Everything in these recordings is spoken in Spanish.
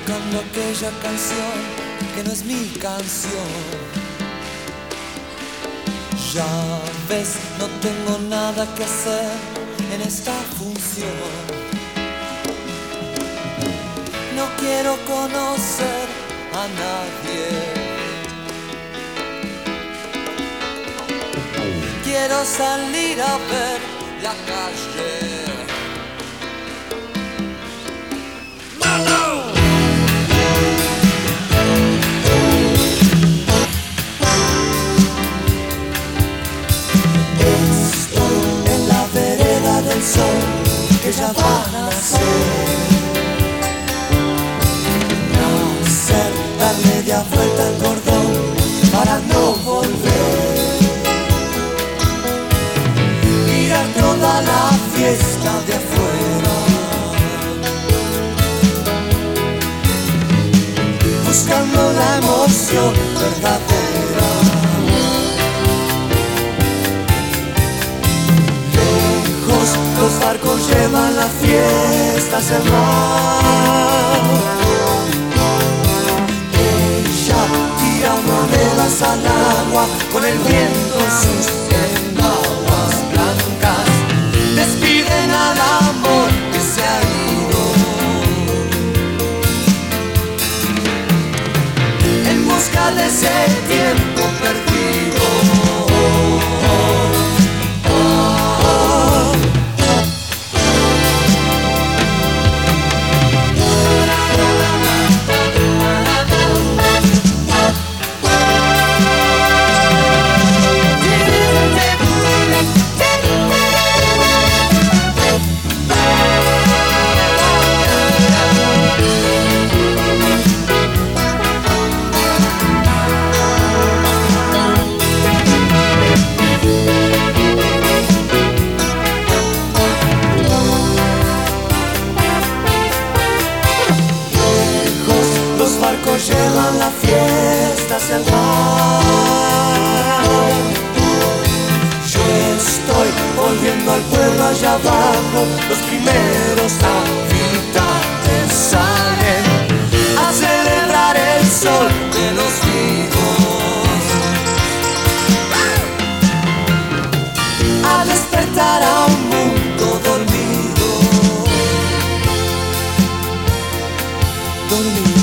buscando aquella canción que no es mi canción. Ya ves, no tengo nada que hacer en esta función. No quiero conocer a nadie. Quiero salir a ver la calle. Estoy en la vereda del sol que ya va a nacer. Nacer, dar media vuelta al cordón para no volver. Ir a toda la fiesta de afuera, buscando la emoción verdadera. Lejos los barcos llevan la fiesta hacia el mar. Ella tira monedas al agua con el viento en sus enaguas blancas. Despiden al amor que se ha ido en busca de ese tiempo perdido. Llevan la fiesta hacia el mar. Yo estoy volviendo al pueblo allá abajo. Los primeros habitantes salen a celebrar el sol de los vivos, a despertar a un mundo dormido. Dormido.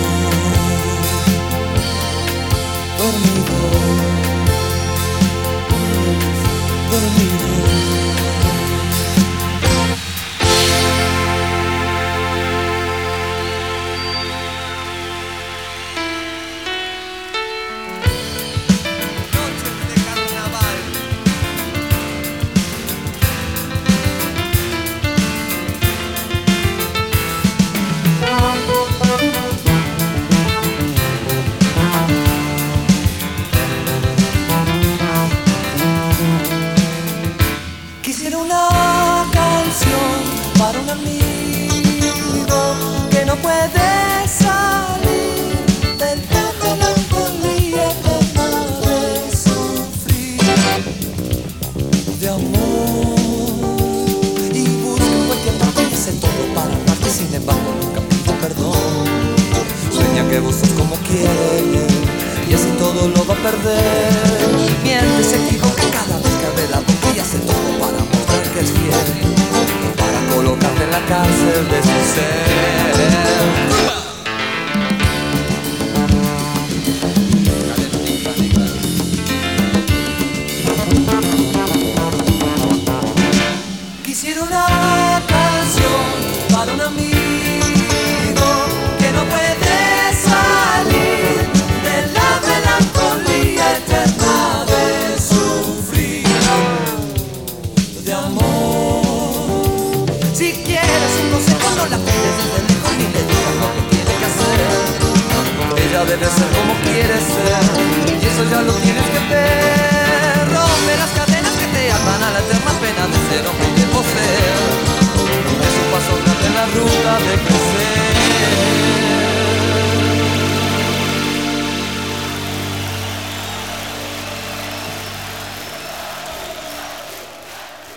Quisiera una canción para un amigo que no puede salir de la melancolía eterna de sufrir, de amor, y busca en cualquier parte y hace todo para amarte. Sin embargo nunca pide perdón. Sueña que vos sos como quieres y así todo lo va a perder. Miente, se equivoca cada vez que abre la boca y hace todo para mostrar que es fiel, para colocarte en la cárcel de su ser. Quisiera una canción para un amigo que no puede salir de la melancolía eterna de sufrir, de amor. Si quieres un consejo, no la pides desde lejos ni le digas lo que tiene que hacer. Ella debe ser como quiere ser y eso ya lo tienes que ver.